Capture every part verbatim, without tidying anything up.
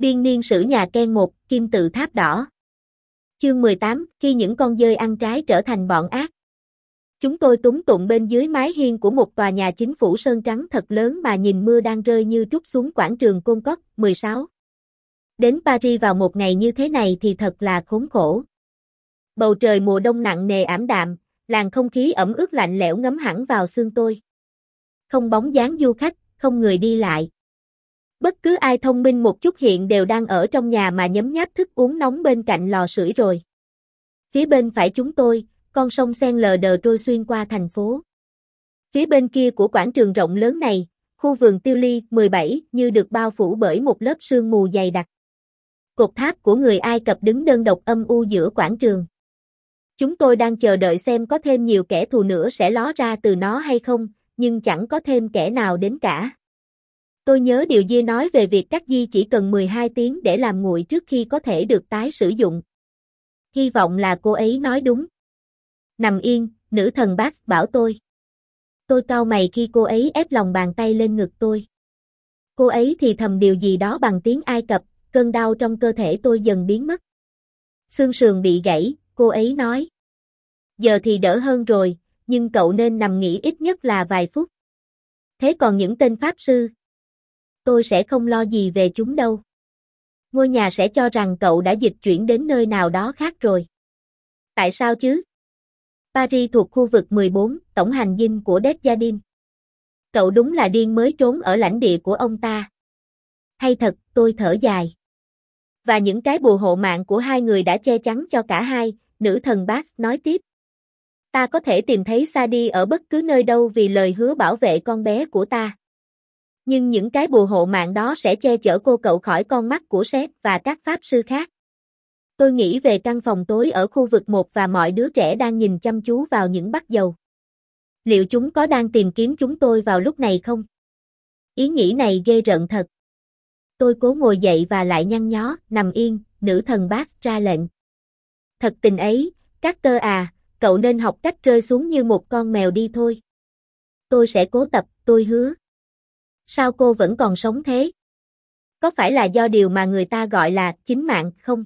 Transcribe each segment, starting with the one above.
Biên niên sử nhà Ken một, Kim tự tháp đỏ. Chương mười tám, khi những con dơi ăn trái trở thành bọn ác. Chúng tôi túng tụng bên dưới mái hiên của một tòa nhà chính phủ sơn trắng thật lớn mà nhìn mưa đang rơi như trút xuống quảng trường Concorde. mười sáu. Đến Paris vào một ngày như thế này thì thật là khốn khổ. Bầu trời mùa đông nặng nề ảm đạm, làn không khí ẩm ướt lạnh lẽo ngấm hẳn vào xương tôi. Không bóng dáng du khách, không người đi lại. Bất cứ ai thông minh một chút hiện đều đang ở trong nhà mà nhấm nháp thức uống nóng bên cạnh lò sưởi rồi. Phía bên phải chúng tôi, con sông Seine lờ đờ trôi xuyên qua thành phố. Phía bên kia của quảng trường rộng lớn này, khu vườn Tiêu Ly mười bảy như được bao phủ bởi một lớp sương mù dày đặc. Cột tháp của người Ai Cập đứng đơn độc âm u giữa quảng trường. Chúng tôi đang chờ đợi xem có thêm nhiều kẻ thù nữa sẽ ló ra từ nó hay không, nhưng chẳng có thêm kẻ nào đến cả. Tôi nhớ điều Dia nói về việc các Di chỉ cần mười hai tiếng để làm nguội trước khi có thể được tái sử dụng. Hy vọng là cô ấy nói đúng. Nằm yên, nữ thần Bax bảo tôi. Tôi cau mày khi cô ấy ép lòng bàn tay lên ngực tôi. Cô ấy thì thầm điều gì đó bằng tiếng Ai Cập, cơn đau trong cơ thể tôi dần biến mất. Xương sườn bị gãy, cô ấy nói. Giờ thì đỡ hơn rồi, nhưng cậu nên nằm nghỉ ít nhất là vài phút. Thế còn những tên pháp sư? Tôi sẽ không lo gì về chúng đâu. Ngôi nhà sẽ cho rằng cậu đã dịch chuyển đến nơi nào đó khác rồi. Tại sao chứ? Paris thuộc khu vực mười bốn, tổng hành dinh của Desjardins. Cậu đúng là điên mới trốn ở lãnh địa của ông ta. Hay thật, tôi thở dài. Và những cái bùa hộ mạng của hai người đã che chắn cho cả hai, nữ thần Bax nói tiếp. Ta có thể tìm thấy Sadie ở bất cứ nơi đâu vì lời hứa bảo vệ con bé của ta. Nhưng những cái bùa hộ mạng đó sẽ che chở cô cậu khỏi con mắt của Seth và các pháp sư khác. Tôi nghĩ về căn phòng tối ở khu vực một và mọi đứa trẻ đang nhìn chăm chú vào những bát dầu. Liệu chúng có đang tìm kiếm chúng tôi vào lúc này không? Ý nghĩ này ghê rợn thật. Tôi cố ngồi dậy và lại nhăn nhó, nằm yên, nữ thần Bax ra lệnh. Thật tình ấy, Carter à, cậu nên học cách rơi xuống như một con mèo đi thôi. Tôi sẽ cố tập, tôi hứa. Sao cô vẫn còn sống thế? Có phải là do điều mà người ta gọi là chính mạng không?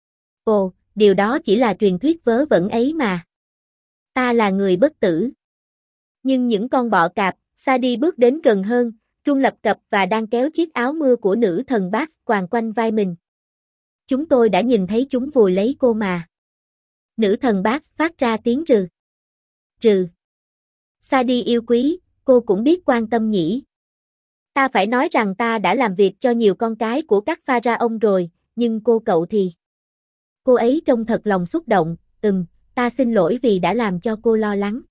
Ồ, điều đó chỉ là truyền thuyết vớ vẩn ấy mà. Ta là người bất tử. Nhưng những con bọ cạp, Sadie bước đến gần hơn, run lập cập và đang kéo chiếc áo mưa của nữ thần Bax quàng quanh vai mình. Chúng tôi đã nhìn thấy chúng vùi lấy cô mà. Nữ thần Bax phát ra tiếng rừ. Rừ. Sadie yêu quý, cô cũng biết quan tâm nhỉ. Ta phải nói rằng ta đã làm việc cho nhiều con cái của các pharaoh rồi, nhưng cô cậu thì... Cô ấy trông thật lòng xúc động, ừm, ta xin lỗi vì đã làm cho cô lo lắng.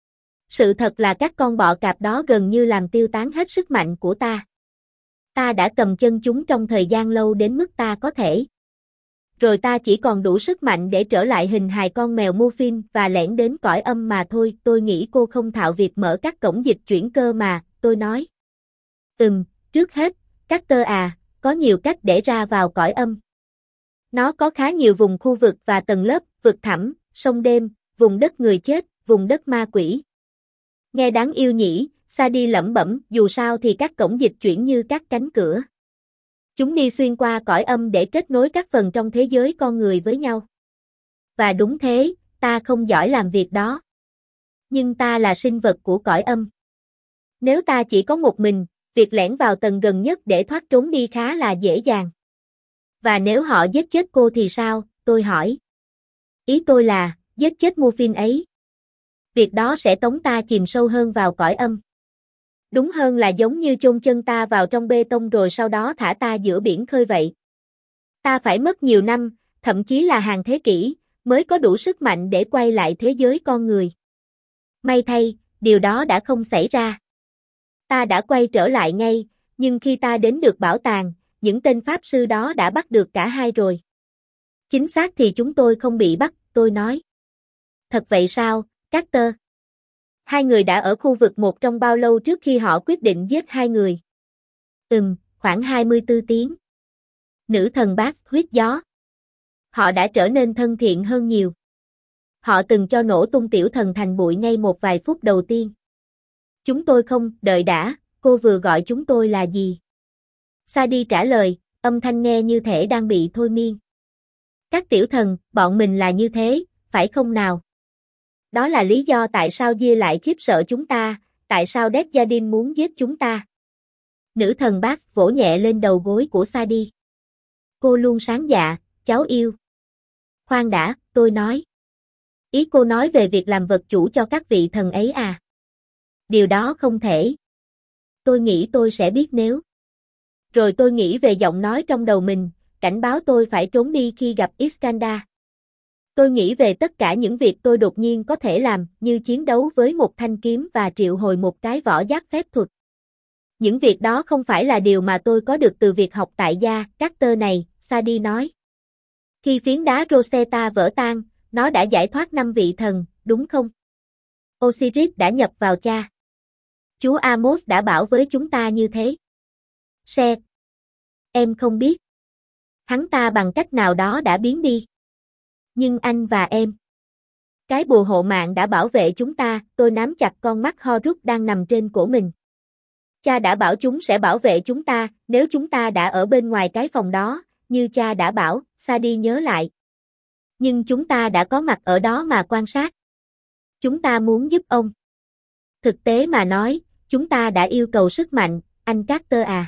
Sự thật là các con bọ cạp đó gần như làm tiêu tán hết sức mạnh của ta. Ta đã cầm chân chúng trong thời gian lâu đến mức ta có thể. Rồi ta chỉ còn đủ sức mạnh để trở lại hình hài con mèo Muffin và lẻn đến cõi âm mà thôi. Tôi nghĩ cô không thạo việc mở các cổng dịch chuyển cơ mà, tôi nói. Ừm, trước hết, Carter à, có nhiều cách để ra vào cõi âm. Nó có khá nhiều vùng khu vực và tầng lớp, vực thẳm, sông đêm, vùng đất người chết, vùng đất ma quỷ. Nghe đáng yêu nhỉ, Sadie lẩm bẩm, dù sao thì các cổng dịch chuyển như các cánh cửa. Chúng đi xuyên qua cõi âm để kết nối các phần trong thế giới con người với nhau. Và đúng thế, ta không giỏi làm việc đó. Nhưng ta là sinh vật của cõi âm. Nếu ta chỉ có một mình, việc lẻn vào tầng gần nhất để thoát trốn đi khá là dễ dàng. Và nếu họ giết chết cô thì sao, tôi hỏi. Ý tôi là, giết chết Muffin ấy. Việc đó sẽ tống ta chìm sâu hơn vào cõi âm. Đúng hơn là giống như chôn chân ta vào trong bê tông rồi sau đó thả ta giữa biển khơi vậy. Ta phải mất nhiều năm, thậm chí là hàng thế kỷ, mới có đủ sức mạnh để quay lại thế giới con người. May thay, điều đó đã không xảy ra. Ta đã quay trở lại ngay, nhưng khi ta đến được bảo tàng, những tên pháp sư đó đã bắt được cả hai rồi. Chính xác thì chúng tôi không bị bắt, tôi nói. Thật vậy sao, Carter? Hai người đã ở khu vực một trong bao lâu trước khi họ quyết định giết hai người? Ừm, khoảng hai mươi tư tiếng. Nữ thần Bax huyết gió. Họ đã trở nên thân thiện hơn nhiều. Họ từng cho nổ tung tiểu thần thành bụi ngay một vài phút đầu tiên. Chúng tôi không, đợi đã, cô vừa gọi chúng tôi là gì? Sadie trả lời, Âm thanh nghe như thể đang bị thôi miên. Các tiểu thần, bọn mình là như thế, phải không nào? Đó là lý do tại sao Gia lại khiếp sợ chúng ta, tại sao Desjardins muốn giết chúng ta. Nữ thần Bass vỗ nhẹ lên đầu gối của Sadie. Cô luôn sáng dạ, cháu yêu. Khoan đã, tôi nói. Ý cô nói về việc làm vật chủ cho các vị thần ấy à? Điều đó không thể. Tôi nghĩ tôi sẽ biết nếu. Rồi tôi nghĩ về giọng nói trong đầu mình, cảnh báo tôi phải trốn đi khi gặp Iskandar. Tôi nghĩ về tất cả những việc tôi đột nhiên có thể làm, như chiến đấu với một thanh kiếm và triệu hồi một cái vỏ giáp phép thuật. Những việc đó không phải là điều mà tôi có được từ việc học tại gia Carter này, Sadie nói. Khi phiến đá Rosetta vỡ tan, nó đã giải thoát năm vị thần, đúng không? Osiris đã nhập vào cha. Chúa Amos đã bảo với chúng ta như thế. Seth. Em không biết. Hắn ta bằng cách nào đó đã biến đi. Nhưng anh và em. Cái bùa hộ mạng đã bảo vệ chúng ta, tôi nắm chặt con mắt Horus đang nằm trên cổ mình. Cha đã bảo chúng sẽ bảo vệ chúng ta, nếu chúng ta đã ở bên ngoài cái phòng đó, như cha đã bảo, Sadie nhớ lại. Nhưng chúng ta đã có mặt ở đó mà quan sát. Chúng ta muốn giúp ông. Thực tế mà nói, chúng ta đã yêu cầu sức mạnh, anh Carter à.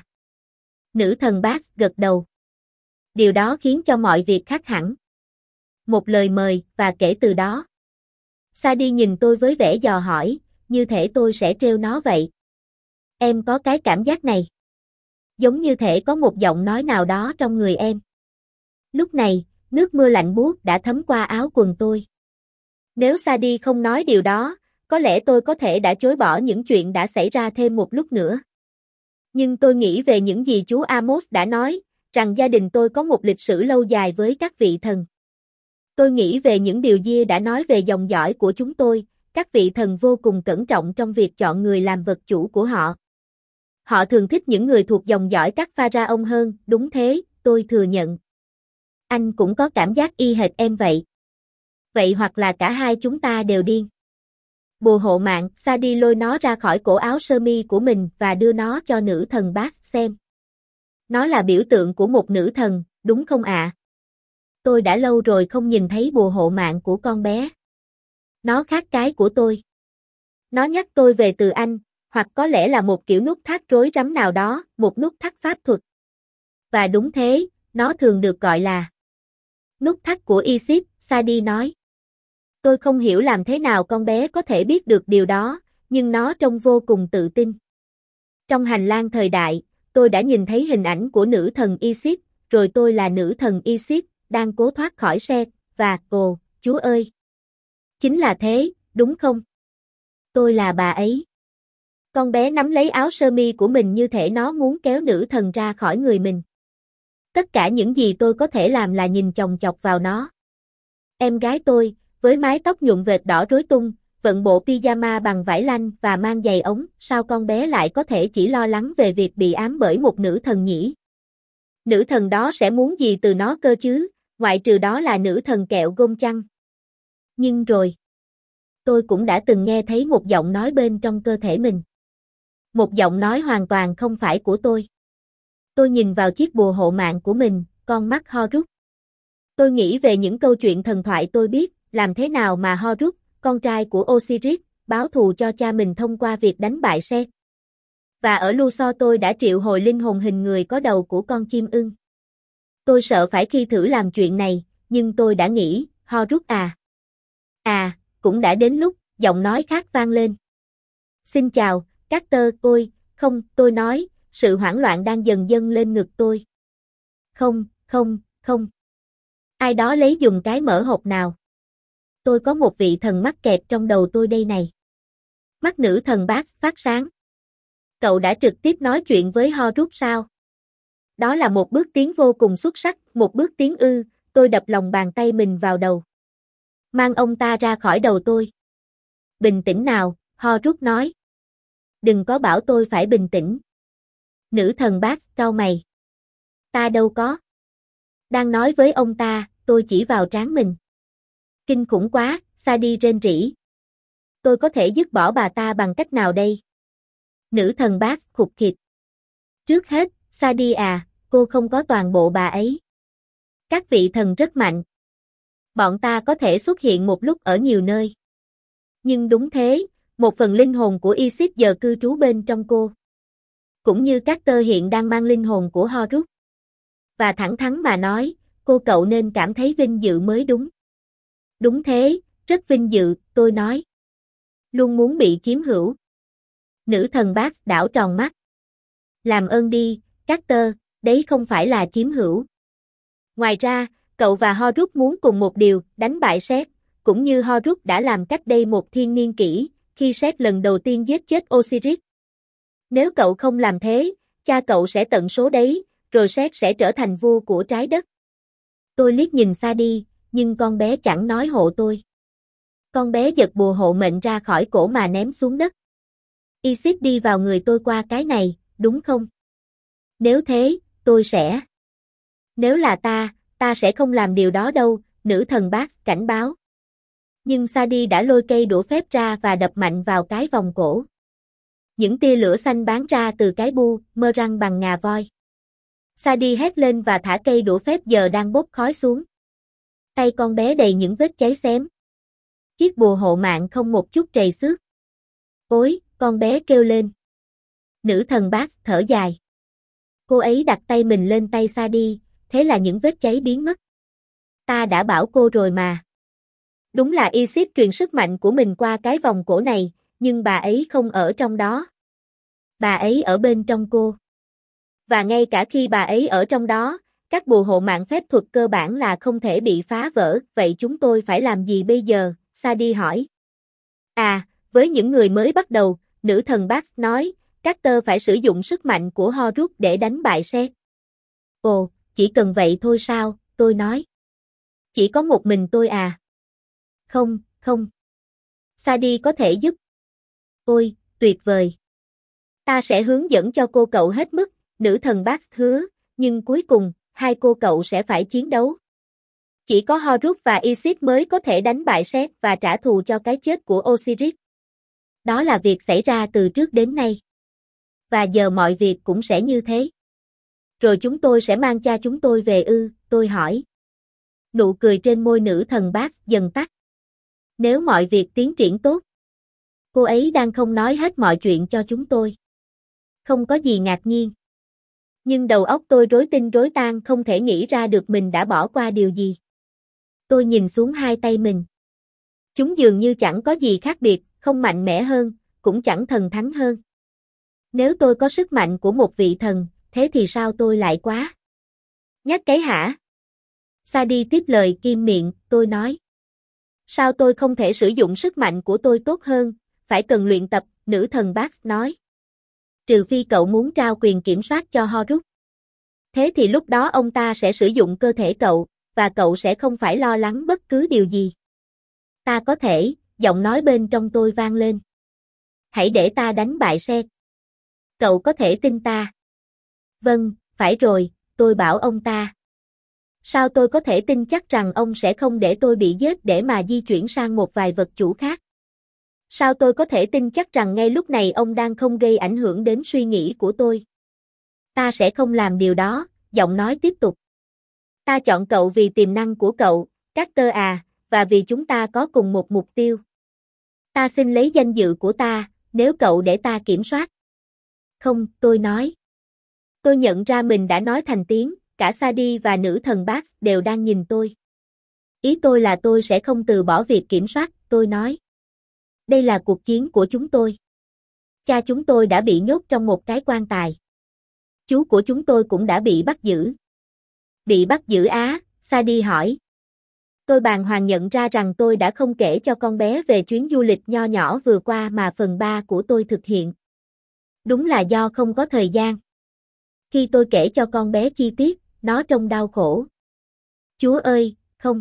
Nữ thần Bass gật đầu. Điều đó khiến cho mọi việc khác hẳn. Một lời mời, và kể từ đó. Sadie nhìn tôi với vẻ dò hỏi, như thể tôi sẽ trêu nó vậy. Em có cái cảm giác này. Giống như thể có một giọng nói nào đó trong người em. Lúc này, nước mưa lạnh buốt đã thấm qua áo quần tôi. Nếu Sadie không nói điều đó, có lẽ tôi có thể đã chối bỏ những chuyện đã xảy ra thêm một lúc nữa. Nhưng tôi nghĩ về những gì chú Amos đã nói, rằng gia đình tôi có một lịch sử lâu dài với các vị thần. Tôi nghĩ về những điều Gia đã nói về dòng dõi của chúng tôi, các vị thần vô cùng cẩn trọng trong việc chọn người làm vật chủ của họ. Họ thường thích những người thuộc dòng dõi các pharaoh hơn, đúng thế, tôi thừa nhận. Anh cũng có cảm giác y hệt em vậy. Vậy hoặc là cả hai chúng ta đều điên. Bùa hộ mạng, Sadie lôi nó ra khỏi cổ áo sơ mi của mình và đưa nó cho nữ thần Bass xem. Nó là biểu tượng của một nữ thần, đúng không ạ? À? Tôi đã lâu rồi không nhìn thấy bùa hộ mạng của con bé. Nó khác cái của tôi. Nó nhắc tôi về từ Anh, hoặc có lẽ là một kiểu nút thắt rối rắm nào đó, một nút thắt pháp thuật. Và đúng thế, nó thường được gọi là nút thắt của Isis, Sadie nói. Tôi không hiểu làm thế nào con bé có thể biết được điều đó, nhưng nó trông vô cùng tự tin. Trong hành lang thời đại, tôi đã nhìn thấy hình ảnh của nữ thần Isis, rồi tôi là nữ thần Isis, đang cố thoát khỏi Seth, và, ồ, Chúa ơi! Chính là thế, đúng không? Tôi là bà ấy. Con bé nắm lấy áo sơ mi của mình như thể nó muốn kéo nữ thần ra khỏi người mình. Tất cả những gì tôi có thể làm là nhìn chòng chọc vào nó. Em gái tôi, với mái tóc nhuộm vệt đỏ rối tung, vận bộ pyjama bằng vải lanh và mang giày ống, sao con bé lại có thể chỉ lo lắng về việc bị ám bởi một nữ thần nhỉ? Nữ thần đó sẽ muốn gì từ nó cơ chứ, ngoại trừ đó là nữ thần kẹo gôm chăng? Nhưng rồi, tôi cũng đã từng nghe thấy một giọng nói bên trong cơ thể mình. Một giọng nói hoàn toàn không phải của tôi. Tôi nhìn vào chiếc bùa hộ mạng của mình, con mắt Horus. Tôi nghĩ về những câu chuyện thần thoại tôi biết, làm thế nào mà Horus, con trai của Osiris, báo thù cho cha mình thông qua việc đánh bại Seth. Và ở Luxor tôi đã triệu hồi linh hồn hình người có đầu của con chim ưng. Tôi sợ phải khi thử làm chuyện này, nhưng tôi đã nghĩ, Horus à. À, cũng đã đến lúc, giọng nói khác vang lên. Xin chào, Carter, ôi, không, tôi nói, sự hoảng loạn đang dần dâng lên ngực tôi. Không, không, không. Ai đó lấy dùng cái mở hộp nào. Tôi có một vị thần mắc kẹt trong đầu tôi đây này. Mắt nữ thần Bass phát sáng. Cậu đã trực tiếp nói chuyện với Horus sao? Đó là một bước tiến vô cùng xuất sắc, một bước tiến ư, tôi đập lòng bàn tay mình vào đầu. Mang ông ta ra khỏi đầu tôi. Bình tĩnh nào, Horus nói. Đừng có bảo tôi phải bình tĩnh. Nữ thần Bass cau mày. Ta đâu có. Đang nói với ông ta, tôi chỉ vào trán mình. Kinh khủng quá, Sadie rên rỉ. Tôi có thể dứt bỏ bà ta bằng cách nào đây? Nữ thần Bass khục khịt. Trước hết, Sadie à, cô không có toàn bộ bà ấy. Các vị thần rất mạnh. Bọn ta có thể xuất hiện một lúc ở nhiều nơi. Nhưng đúng thế, một phần linh hồn của Isis giờ cư trú bên trong cô. Cũng như Carter hiện đang mang linh hồn của Horus. Và thẳng thắn mà nói, cô cậu nên cảm thấy vinh dự mới đúng. Đúng thế, rất vinh dự, tôi nói. Luôn muốn bị chiếm hữu. Nữ thần Bax đảo tròn mắt. Làm ơn đi, Carter, đấy không phải là chiếm hữu. Ngoài ra, cậu và Horus muốn cùng một điều, đánh bại Set, cũng như Horus đã làm cách đây một thiên niên kỷ, khi Set lần đầu tiên giết chết Osiris. Nếu cậu không làm thế, cha cậu sẽ tận số đấy, rồi Set sẽ trở thành vua của trái đất. Tôi liếc nhìn Sadie, nhưng con bé chẳng nói hộ tôi. Con bé giật bùa hộ mệnh ra khỏi cổ mà ném xuống đất. Isis đi vào người tôi qua cái này, đúng không? Nếu thế, tôi sẽ. Nếu là ta, ta sẽ không làm điều đó đâu, nữ thần Bax cảnh báo. Nhưng Sadie đã lôi cây đũa phép ra và đập mạnh vào cái vòng cổ. Những tia lửa xanh bắn ra từ cái bu, mơ răng bằng ngà voi. Sadie hét lên và thả cây đũa phép giờ đang bốc khói xuống. Tay con bé đầy những vết cháy xém. Chiếc bùa hộ mạng không một chút trầy xước. Ôi, con bé kêu lên. Nữ thần Bax thở dài. Cô ấy đặt tay mình lên tay Sadie, thế là những vết cháy biến mất. Ta đã bảo cô rồi mà. Đúng là Isis truyền sức mạnh của mình qua cái vòng cổ này, nhưng bà ấy không ở trong đó. Bà ấy ở bên trong cô. Và ngay cả khi bà ấy ở trong đó, các bùa hộ mạng phép thuật cơ bản là không thể bị phá vỡ, vậy chúng tôi phải làm gì bây giờ? Sadie hỏi. À, với những người mới bắt đầu, nữ thần Bax nói, Carter phải sử dụng sức mạnh của Horus để đánh bại Set. Ồ, chỉ cần vậy thôi sao, tôi nói. Chỉ có một mình tôi à? Không, không. Sadie có thể giúp. Ôi, tuyệt vời. Ta sẽ hướng dẫn cho cô cậu hết mức, nữ thần Bax hứa, nhưng cuối cùng, hai cô cậu sẽ phải chiến đấu. Chỉ có Horus và Isis mới có thể đánh bại Set và trả thù cho cái chết của Osiris. Đó là việc xảy ra từ trước đến nay. Và giờ mọi việc cũng sẽ như thế. Rồi chúng tôi sẽ mang cha chúng tôi về ư, tôi hỏi. Nụ cười trên môi nữ thần Bax dần tắt. Nếu mọi việc tiến triển tốt. Cô ấy đang không nói hết mọi chuyện cho chúng tôi. Không có gì ngạc nhiên. Nhưng đầu óc tôi rối tinh rối tan không thể nghĩ ra được mình đã bỏ qua điều gì. Tôi nhìn xuống hai tay mình. Chúng dường như chẳng có gì khác biệt, không mạnh mẽ hơn, cũng chẳng thần thánh hơn. Nếu tôi có sức mạnh của một vị thần, thế thì sao tôi lại quá? Nhắc cái hả? Sadie tiếp lời kim miệng, tôi nói. Sao tôi không thể sử dụng sức mạnh của tôi tốt hơn, phải cần luyện tập, nữ thần Bax nói. Trừ phi cậu muốn trao quyền kiểm soát cho Horus. Thế thì lúc đó ông ta sẽ sử dụng cơ thể cậu, và cậu sẽ không phải lo lắng bất cứ điều gì. Ta có thể, giọng nói bên trong tôi vang lên. Hãy để ta đánh bại Set. Cậu có thể tin ta. Vâng, phải rồi, tôi bảo ông ta. Sao tôi có thể tin chắc rằng ông sẽ không để tôi bị giết để mà di chuyển sang một vài vật chủ khác? Sao tôi có thể tin chắc rằng ngay lúc này ông đang không gây ảnh hưởng đến suy nghĩ của tôi? Ta sẽ không làm điều đó, giọng nói tiếp tục. Ta chọn cậu vì tiềm năng của cậu, Carter à, và vì chúng ta có cùng một mục tiêu. Ta xin lấy danh dự của ta, nếu cậu để ta kiểm soát. Không, tôi nói. Tôi nhận ra mình đã nói thành tiếng, cả Sadie và nữ thần Bax đều đang nhìn tôi. Ý tôi là tôi sẽ không từ bỏ việc kiểm soát, tôi nói. Đây là cuộc chiến của chúng tôi. Cha chúng tôi đã bị nhốt trong một cái quan tài. Chú của chúng tôi cũng đã bị bắt giữ. Bị bắt giữ á, Sadie hỏi. Tôi bàng hoàng nhận ra rằng tôi đã không kể cho con bé về chuyến du lịch nho nhỏ vừa qua mà phần ba của tôi thực hiện. Đúng là do không có thời gian. Khi tôi kể cho con bé chi tiết, nó trông đau khổ. Chúa ơi, không.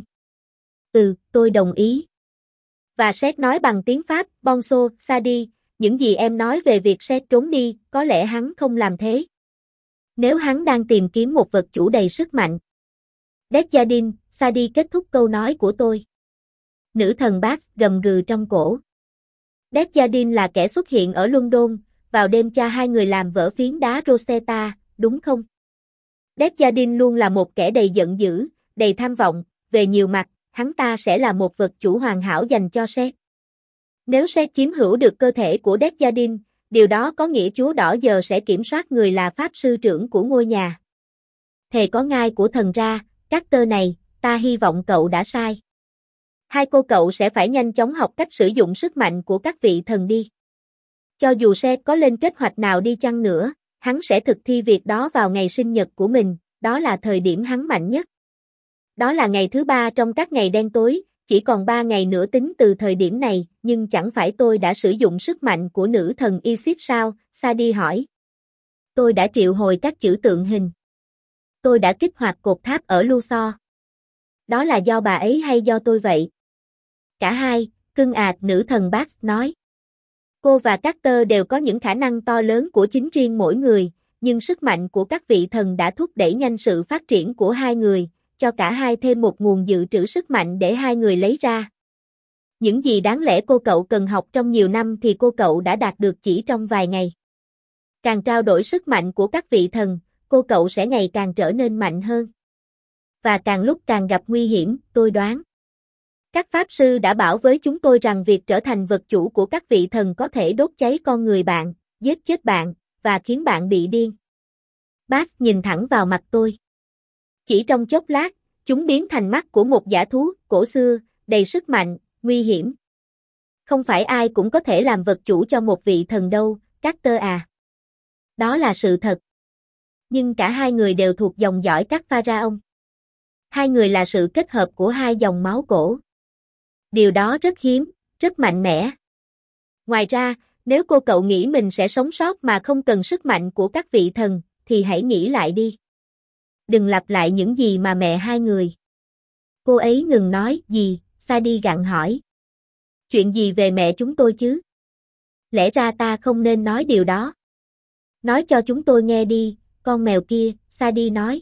Ừ, tôi đồng ý. Và Set nói bằng tiếng Pháp, Bonjour, Sadie, những gì em nói về việc Set trốn đi, có lẽ hắn không làm thế. Nếu hắn đang tìm kiếm một vật chủ đầy sức mạnh. Desjardins, Sadie kết thúc câu nói của tôi. Nữ thần Bax gầm gừ trong cổ. Desjardins là kẻ xuất hiện ở London, vào đêm cha hai người làm vỡ phiến đá Rosetta, đúng không? Desjardins luôn là một kẻ đầy giận dữ, đầy tham vọng, về nhiều mặt, hắn ta sẽ là một vật chủ hoàn hảo dành cho Seth. Nếu Seth chiếm hữu được cơ thể của Desjardins, điều đó có nghĩa chúa đỏ giờ sẽ kiểm soát người là pháp sư trưởng của ngôi nhà. Thề có ngai của thần ra, Carter này, ta hy vọng cậu đã sai. Hai cô cậu sẽ phải nhanh chóng học cách sử dụng sức mạnh của các vị thần đi. Cho dù Seth có lên kế hoạch nào đi chăng nữa, hắn sẽ thực thi việc đó vào ngày sinh nhật của mình, đó là thời điểm hắn mạnh nhất. Đó là ngày thứ ba trong các ngày đen tối, chỉ còn ba ngày nữa tính từ thời điểm này, nhưng chẳng phải tôi đã sử dụng sức mạnh của nữ thần Isis sao? Sadie hỏi. Tôi đã triệu hồi các chữ tượng hình. Tôi đã kích hoạt cột tháp ở Luxor. Đó là do bà ấy hay do tôi vậy? Cả hai, cưng ạt, nữ thần Bax nói. Cô và Carter đều có những khả năng to lớn của chính riêng mỗi người, nhưng sức mạnh của các vị thần đã thúc đẩy nhanh sự phát triển của hai người, cho cả hai thêm một nguồn dự trữ sức mạnh để hai người lấy ra. Những gì đáng lẽ cô cậu cần học trong nhiều năm thì cô cậu đã đạt được chỉ trong vài ngày. Càng trao đổi sức mạnh của các vị thần, cô cậu sẽ ngày càng trở nên mạnh hơn. Và càng lúc càng gặp nguy hiểm, tôi đoán. Các pháp sư đã bảo với chúng tôi rằng việc trở thành vật chủ của các vị thần có thể đốt cháy con người bạn, giết chết bạn, và khiến bạn bị điên. Bax nhìn thẳng vào mặt tôi. Chỉ trong chốc lát, chúng biến thành mắt của một dã thú cổ xưa, đầy sức mạnh, nguy hiểm. Không phải ai cũng có thể làm vật chủ cho một vị thần đâu, Carter à. Đó là sự thật. Nhưng cả hai người đều thuộc dòng dõi các pharaoh. Hai người là sự kết hợp của hai dòng máu cổ. Điều đó rất hiếm, rất mạnh mẽ. Ngoài ra, nếu cô cậu nghĩ mình sẽ sống sót mà không cần sức mạnh của các vị thần, thì hãy nghĩ lại đi. Đừng lặp lại những gì mà mẹ hai người. Cô ấy ngừng nói, gì, Sadie gặng hỏi. Chuyện gì về mẹ chúng tôi chứ? Lẽ ra ta không nên nói điều đó. Nói cho chúng tôi nghe đi, con mèo kia, Sadie nói.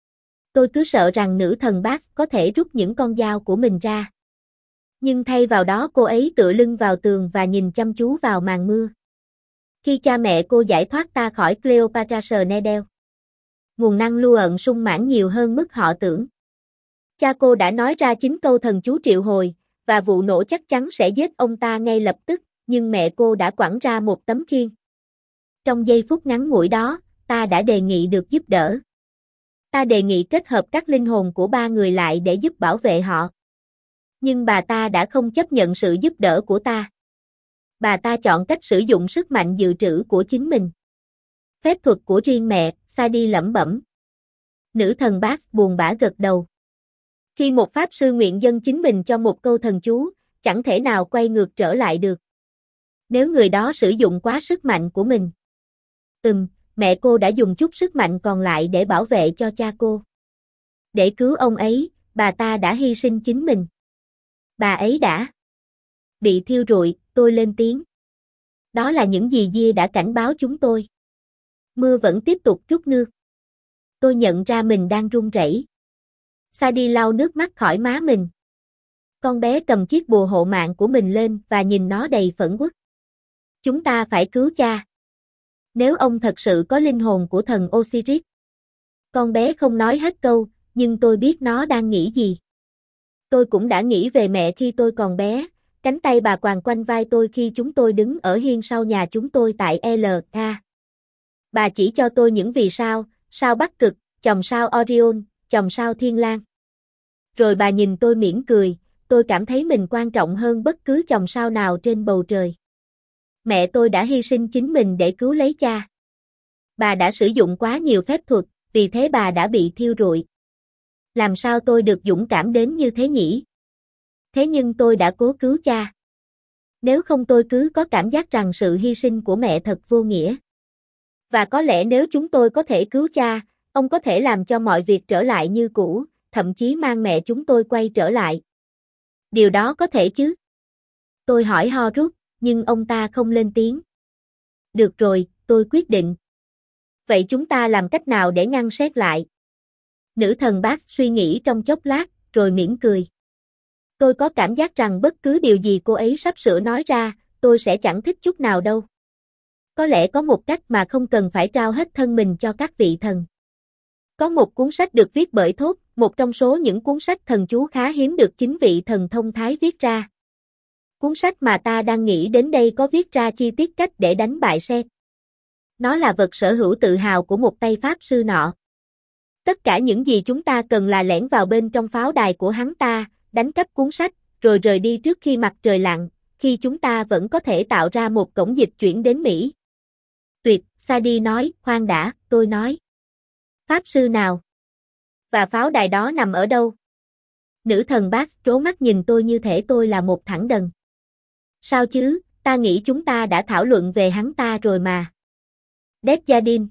Tôi cứ sợ rằng nữ thần Bax có thể rút những con dao của mình ra. Nhưng thay vào đó cô ấy tựa lưng vào tường và nhìn chăm chú vào màn mưa. Khi cha mẹ cô giải thoát ta khỏi Cleopatra Schneider, nguồn năng lưu ẩn sung mãn nhiều hơn mức họ tưởng. Cha cô đã nói ra chính câu thần chú triệu hồi, và vụ nổ chắc chắn sẽ giết ông ta ngay lập tức, nhưng mẹ cô đã quẳng ra một tấm khiên. Trong giây phút ngắn ngủi đó, ta đã đề nghị được giúp đỡ. Ta đề nghị kết hợp các linh hồn của ba người lại để giúp bảo vệ họ. Nhưng bà ta đã không chấp nhận sự giúp đỡ của ta. Bà ta chọn cách sử dụng sức mạnh dự trữ của chính mình. Phép thuật của riêng mẹ, Sadie lẩm bẩm. Nữ thần Bax buồn bã gật đầu. Khi một pháp sư nguyện dâng chính mình cho một câu thần chú, chẳng thể nào quay ngược trở lại được. Nếu người đó sử dụng quá sức mạnh của mình. Ừm, mẹ cô đã dùng chút sức mạnh còn lại để bảo vệ cho cha cô. Để cứu ông ấy, bà ta đã hy sinh chính mình. Bà ấy đã bị thiêu rụi, tôi lên tiếng. Đó là những gì Dia đã cảnh báo chúng tôi. Mưa vẫn tiếp tục trút nước. Tôi nhận ra mình đang run rẩy. Sadie lau nước mắt khỏi má mình. Con bé cầm chiếc bùa hộ mạng của mình lên và nhìn nó đầy phẫn uất. Chúng ta phải cứu cha. Nếu ông thật sự có linh hồn của thần Osiris. Con bé không nói hết câu, nhưng tôi biết nó đang nghĩ gì. Tôi cũng đã nghĩ về mẹ khi tôi còn bé, cánh tay bà quàng quanh vai tôi khi chúng tôi đứng ở hiên sau nhà chúng tôi tại lờ a. Bà chỉ cho tôi những vì sao, sao Bắc Cực, chòm sao Orion, chòm sao Thiên Lang. Rồi bà nhìn tôi mỉm cười, tôi cảm thấy mình quan trọng hơn bất cứ chòm sao nào trên bầu trời. Mẹ tôi đã hy sinh chính mình để cứu lấy cha. Bà đã sử dụng quá nhiều phép thuật, vì thế bà đã bị thiêu rụi. Làm sao tôi được dũng cảm đến như thế nhỉ? Thế nhưng tôi đã cố cứu cha. Nếu không tôi cứ có cảm giác rằng sự hy sinh của mẹ thật vô nghĩa. Và có lẽ nếu chúng tôi có thể cứu cha, ông có thể làm cho mọi việc trở lại như cũ, thậm chí mang mẹ chúng tôi quay trở lại. Điều đó có thể chứ? Tôi hỏi Horus, nhưng ông ta không lên tiếng. Được rồi, tôi quyết định. Vậy chúng ta làm cách nào để ngăn xét lại? Nữ thần Bax suy nghĩ trong chốc lát, rồi mỉm cười. Tôi có cảm giác rằng bất cứ điều gì cô ấy sắp sửa nói ra, tôi sẽ chẳng thích chút nào đâu. Có lẽ có một cách mà không cần phải trao hết thân mình cho các vị thần. Có một cuốn sách được viết bởi Thốt, một trong số những cuốn sách thần chú khá hiếm được chính vị thần thông thái viết ra. Cuốn sách mà ta đang nghĩ đến đây có viết ra chi tiết cách để đánh bại Seth. Nó là vật sở hữu tự hào của một tay pháp sư nọ. Tất cả những gì chúng ta cần là lẻn vào bên trong pháo đài của hắn ta, đánh cắp cuốn sách, rồi rời đi trước khi mặt trời lặn, khi chúng ta vẫn có thể tạo ra một cổng dịch chuyển đến Mỹ. Tuyệt, Sadie nói, khoan đã, tôi nói. Pháp sư nào? Và pháo đài đó nằm ở đâu? Nữ thần Bass trố mắt nhìn tôi như thể tôi là một thẳng đần. Sao chứ, ta nghĩ chúng ta đã thảo luận về hắn ta rồi mà. Desjardins.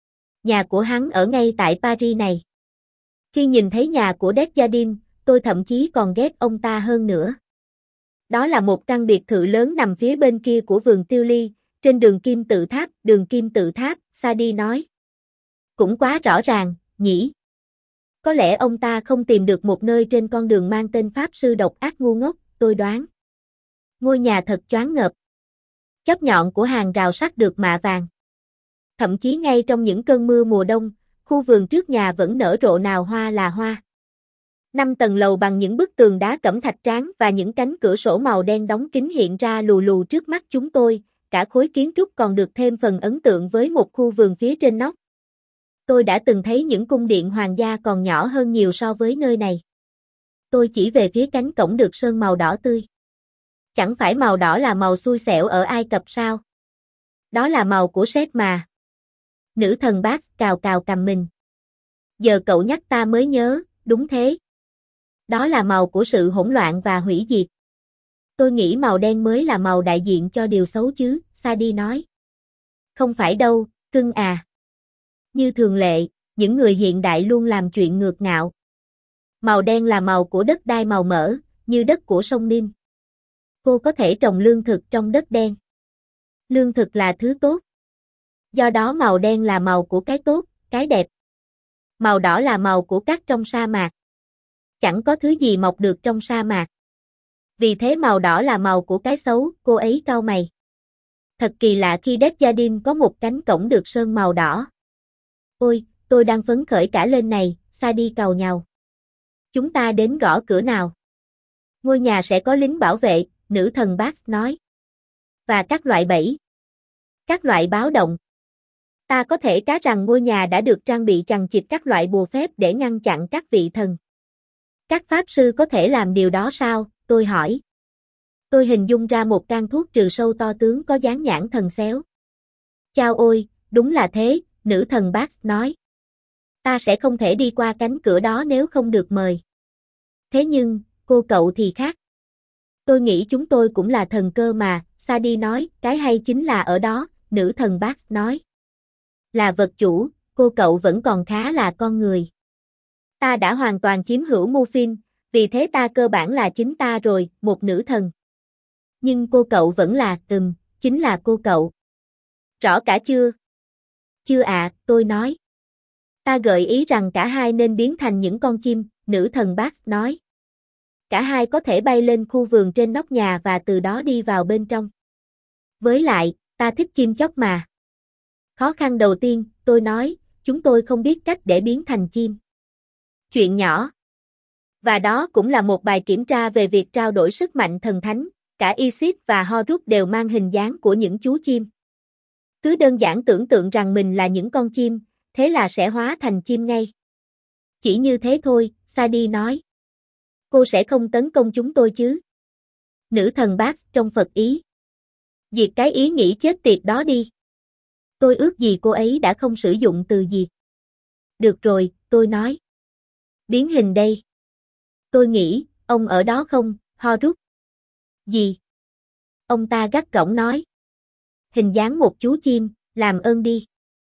Nhà của hắn ở ngay tại Paris này. Khi nhìn thấy nhà của Desjardins, tôi thậm chí còn ghét ông ta hơn nữa. Đó là một căn biệt thự lớn nằm phía bên kia của vườn tiêu ly, trên đường Kim Tự Tháp, đường Kim Tự Tháp, Sadie nói. Cũng quá rõ ràng, nhỉ? Có lẽ ông ta không tìm được một nơi trên con đường mang tên Pháp sư độc ác ngu ngốc, tôi đoán. Ngôi nhà thật choáng ngợp. Chóp nhọn của hàng rào sắt được mạ vàng. Thậm chí ngay trong những cơn mưa mùa đông, khu vườn trước nhà vẫn nở rộ nào hoa là hoa. Năm tầng lầu bằng những bức tường đá cẩm thạch tráng và những cánh cửa sổ màu đen đóng kín hiện ra lù lù trước mắt chúng tôi, cả khối kiến trúc còn được thêm phần ấn tượng với một khu vườn phía trên nóc. Tôi đã từng thấy những cung điện hoàng gia còn nhỏ hơn nhiều so với nơi này. Tôi chỉ về phía cánh cổng được sơn màu đỏ tươi. Chẳng phải màu đỏ là màu xui xẻo ở Ai Cập sao? Đó là màu của Seth mà. Nữ thần Bass cào cào cằm mình. Giờ cậu nhắc ta mới nhớ, đúng thế. Đó là màu của sự hỗn loạn và hủy diệt. Tôi nghĩ màu đen mới là màu đại diện cho điều xấu chứ, Sadie nói. Không phải đâu, cưng à. Như thường lệ, những người hiện đại luôn làm chuyện ngược ngạo. Màu đen là màu của đất đai màu mỡ, như đất của sông Nin. Cô có thể trồng lương thực trong đất đen. Lương thực là thứ tốt. Do đó màu đen là màu của cái tốt, cái đẹp. Màu đỏ là màu của cát trong sa mạc. Chẳng có thứ gì mọc được trong sa mạc. Vì thế màu đỏ là màu của cái xấu, cô ấy cau mày. Thật kỳ lạ khi Desjardins có một cánh cổng được sơn màu đỏ. Ôi, tôi đang phấn khởi cả lên này, Sadie càu nhàu. Chúng ta đến gõ cửa nào. Ngôi nhà sẽ có lính bảo vệ, nữ thần Bass nói. Và các loại bẫy. Các loại báo động. Ta có thể cá rằng ngôi nhà đã được trang bị chằng chịt các loại bùa phép để ngăn chặn các vị thần. Các pháp sư có thể làm điều đó sao, tôi hỏi. Tôi hình dung ra một can thuốc trừ sâu to tướng có dáng nhãn thần xéo. Chao ôi, đúng là thế, nữ thần Bass nói. Ta sẽ không thể đi qua cánh cửa đó nếu không được mời. Thế nhưng, cô cậu thì khác. Tôi nghĩ chúng tôi cũng là thần cơ mà, Sadie nói, cái hay chính là ở đó, nữ thần Bass nói. Là vật chủ, cô cậu vẫn còn khá là con người. Ta đã hoàn toàn chiếm hữu Muffin, vì thế ta cơ bản là chính ta rồi, một nữ thần. Nhưng cô cậu vẫn là, ừm, chính là cô cậu. Rõ cả chưa? Chưa ạ, à, tôi nói. Ta gợi ý rằng cả hai nên biến thành những con chim, nữ thần Bass nói. Cả hai có thể bay lên khu vườn trên nóc nhà và từ đó đi vào bên trong. Với lại, ta thích chim chóc mà. Khó khăn đầu tiên, tôi nói, chúng tôi không biết cách để biến thành chim. Chuyện nhỏ. Và đó cũng là một bài kiểm tra về việc trao đổi sức mạnh thần thánh, cả Isis và Horus đều mang hình dáng của những chú chim. Cứ đơn giản tưởng tượng rằng mình là những con chim, thế là sẽ hóa thành chim ngay. Chỉ như thế thôi, Sadie nói. Cô sẽ không tấn công chúng tôi chứ? Nữ thần Bass trong Phật ý. Diệt cái ý nghĩ chết tiệt đó đi. Tôi ước gì cô ấy đã không sử dụng từ diệt. Được rồi, tôi nói. Biến hình đây. Tôi nghĩ, ông ở đó không, Horus? Gì? Ông ta gắt gỏng nói. Hình dáng một chú chim, làm ơn đi.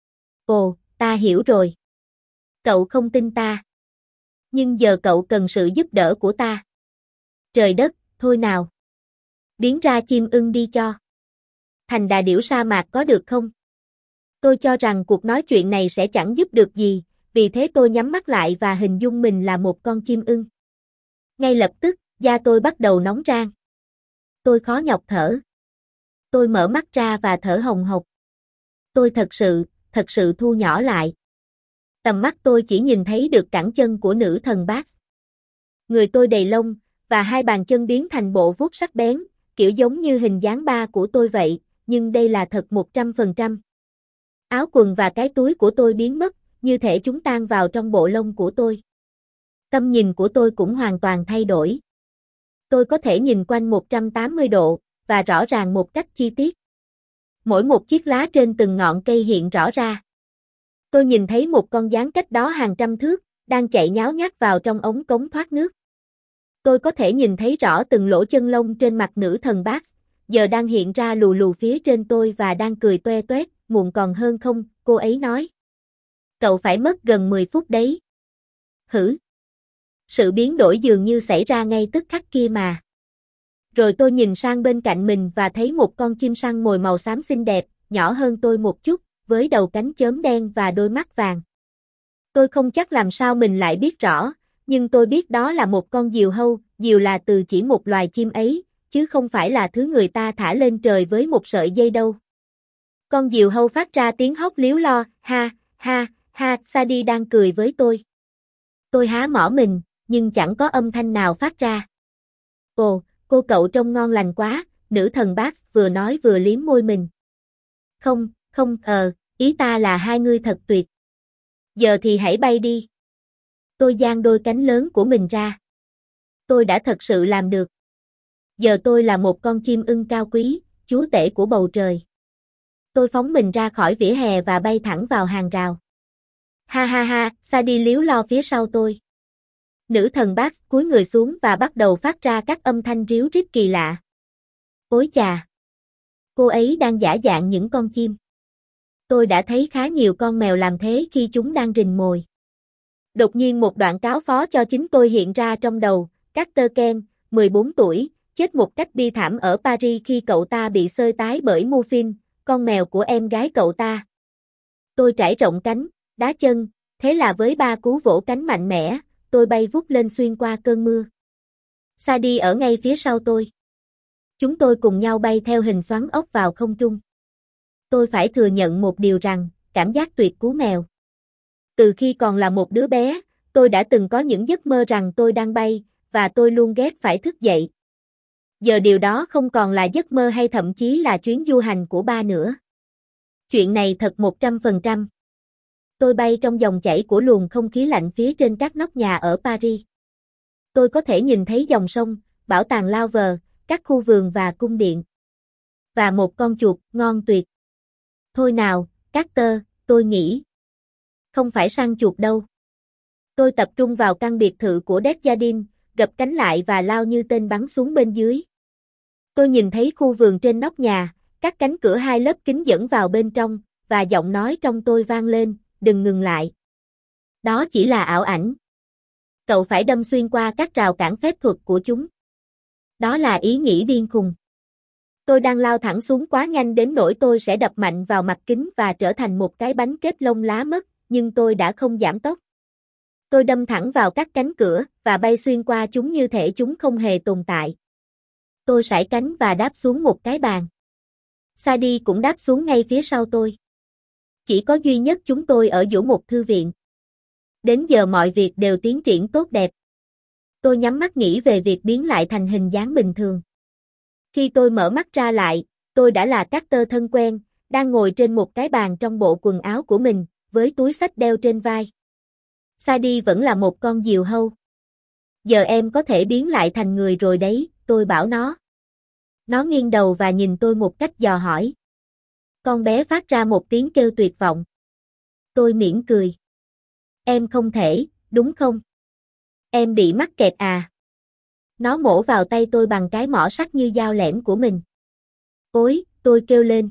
Ồ, ta hiểu rồi. Cậu không tin ta. Nhưng giờ cậu cần sự giúp đỡ của ta. Trời đất, thôi nào. Biến ra chim ưng đi cho. Thành đà điểu sa mạc có được không? Tôi cho rằng cuộc nói chuyện này sẽ chẳng giúp được gì, vì thế tôi nhắm mắt lại và hình dung mình là một con chim ưng. Ngay lập tức, da tôi bắt đầu nóng rang. Tôi khó nhọc thở. Tôi mở mắt ra và thở hồng hộc. Tôi thật sự, thật sự thu nhỏ lại. Tầm mắt tôi chỉ nhìn thấy được cẳng chân của nữ thần Bax. Người tôi đầy lông, và hai bàn chân biến thành bộ vuốt sắc bén, kiểu giống như hình dáng ba của tôi vậy, nhưng đây là thật một trăm phần trăm. Áo quần và cái túi của tôi biến mất, như thể chúng tan vào trong bộ lông của tôi. Tầm nhìn của tôi cũng hoàn toàn thay đổi. Tôi có thể nhìn quanh một trăm tám mươi độ, và rõ ràng một cách chi tiết. Mỗi một chiếc lá trên từng ngọn cây hiện rõ ra. Tôi nhìn thấy một con gián cách đó hàng trăm thước, đang chạy nháo nhác vào trong ống cống thoát nước. Tôi có thể nhìn thấy rõ từng lỗ chân lông trên mặt nữ thần Bax, giờ đang hiện ra lù lù phía trên tôi và đang cười toe toét, muộn còn hơn không, cô ấy nói. Cậu phải mất gần mười phút đấy. Hử? Sự biến đổi dường như xảy ra ngay tức khắc kia mà. Rồi tôi nhìn sang bên cạnh mình và thấy một con chim săn mồi màu xám xinh đẹp, nhỏ hơn tôi một chút, với đầu cánh chớm đen và đôi mắt vàng. Tôi không chắc làm sao mình lại biết rõ, nhưng tôi biết đó là một con diều hâu, diều là từ chỉ một loài chim ấy, chứ không phải là thứ người ta thả lên trời với một sợi dây đâu. Con diều hâu phát ra tiếng hóc líu lo, ha, ha, ha, Sadie đang cười với tôi. Tôi há mỏ mình, nhưng chẳng có âm thanh nào phát ra. Ồ, cô cậu trông ngon lành quá, nữ thần Bax vừa nói vừa liếm môi mình. Không, không, ờ, ý ta là hai ngươi thật tuyệt. Giờ thì hãy bay đi. Tôi dang đôi cánh lớn của mình ra. Tôi đã thật sự làm được. Giờ tôi là một con chim ưng cao quý, chúa tể của bầu trời. Tôi phóng mình ra khỏi vỉa hè và bay thẳng vào hàng rào. Ha ha ha, Sadie líu lo phía sau tôi. Nữ thần Bax cúi người xuống và bắt đầu phát ra các âm thanh ríu rít kỳ lạ. Ối chà! Cô ấy đang giả dạng những con chim. Tôi đã thấy khá nhiều con mèo làm thế khi chúng đang rình mồi. Đột nhiên một đoạn cáo phó cho chính tôi hiện ra trong đầu. Carter Ken, mười bốn tuổi, chết một cách bi thảm ở Paris khi cậu ta bị xơi tái bởi Muffin, con mèo của em gái cậu ta. Tôi trải rộng cánh, đá chân, thế là với ba cú vỗ cánh mạnh mẽ, tôi bay vút lên xuyên qua cơn mưa. Sadie ở ngay phía sau tôi. Chúng tôi cùng nhau bay theo hình xoắn ốc vào không trung. Tôi phải thừa nhận một điều rằng, cảm giác tuyệt cú mèo. Từ khi còn là một đứa bé, tôi đã từng có những giấc mơ rằng tôi đang bay, và tôi luôn ghét phải thức dậy. Giờ điều đó không còn là giấc mơ hay thậm chí là chuyến du hành của ba nữa. Chuyện này thật một trăm phần trăm. Tôi bay trong dòng chảy của luồng không khí lạnh phía trên các nóc nhà ở Paris. Tôi có thể nhìn thấy dòng sông, bảo tàng Louvre, các khu vườn và cung điện. Và một con chuột ngon tuyệt. Thôi nào, Carter, tôi nghĩ. Không phải săn chuột đâu. Tôi tập trung vào căn biệt thự của Desjardins, gập cánh lại và lao như tên bắn xuống bên dưới. Tôi nhìn thấy khu vườn trên nóc nhà, các cánh cửa hai lớp kính dẫn vào bên trong, và giọng nói trong tôi vang lên, đừng ngừng lại. Đó chỉ là ảo ảnh. Cậu phải đâm xuyên qua các rào cản phép thuật của chúng. Đó là ý nghĩ điên khùng. Tôi đang lao thẳng xuống quá nhanh đến nỗi tôi sẽ đập mạnh vào mặt kính và trở thành một cái bánh kếp lông lá mất, nhưng tôi đã không giảm tốc. Tôi đâm thẳng vào các cánh cửa, và bay xuyên qua chúng như thể chúng không hề tồn tại. Tôi sải cánh và đáp xuống một cái bàn. Sadie cũng đáp xuống ngay phía sau tôi. Chỉ có duy nhất chúng tôi ở giữa một thư viện. Đến giờ mọi việc đều tiến triển tốt đẹp. Tôi nhắm mắt nghĩ về việc biến lại thành hình dáng bình thường. Khi tôi mở mắt ra lại, tôi đã là Carter thân quen, đang ngồi trên một cái bàn trong bộ quần áo của mình, với túi xách đeo trên vai. Sadie vẫn là một con diều hâu. Giờ em có thể biến lại thành người rồi đấy, tôi bảo nó. Nó nghiêng đầu và nhìn tôi một cách dò hỏi. Con bé phát ra một tiếng kêu tuyệt vọng. Tôi mỉm cười. Em không thể, đúng không? Em bị mắc kẹt à? Nó mổ vào tay tôi bằng cái mỏ sắt như dao lẻm của mình. Ôi, tôi kêu lên.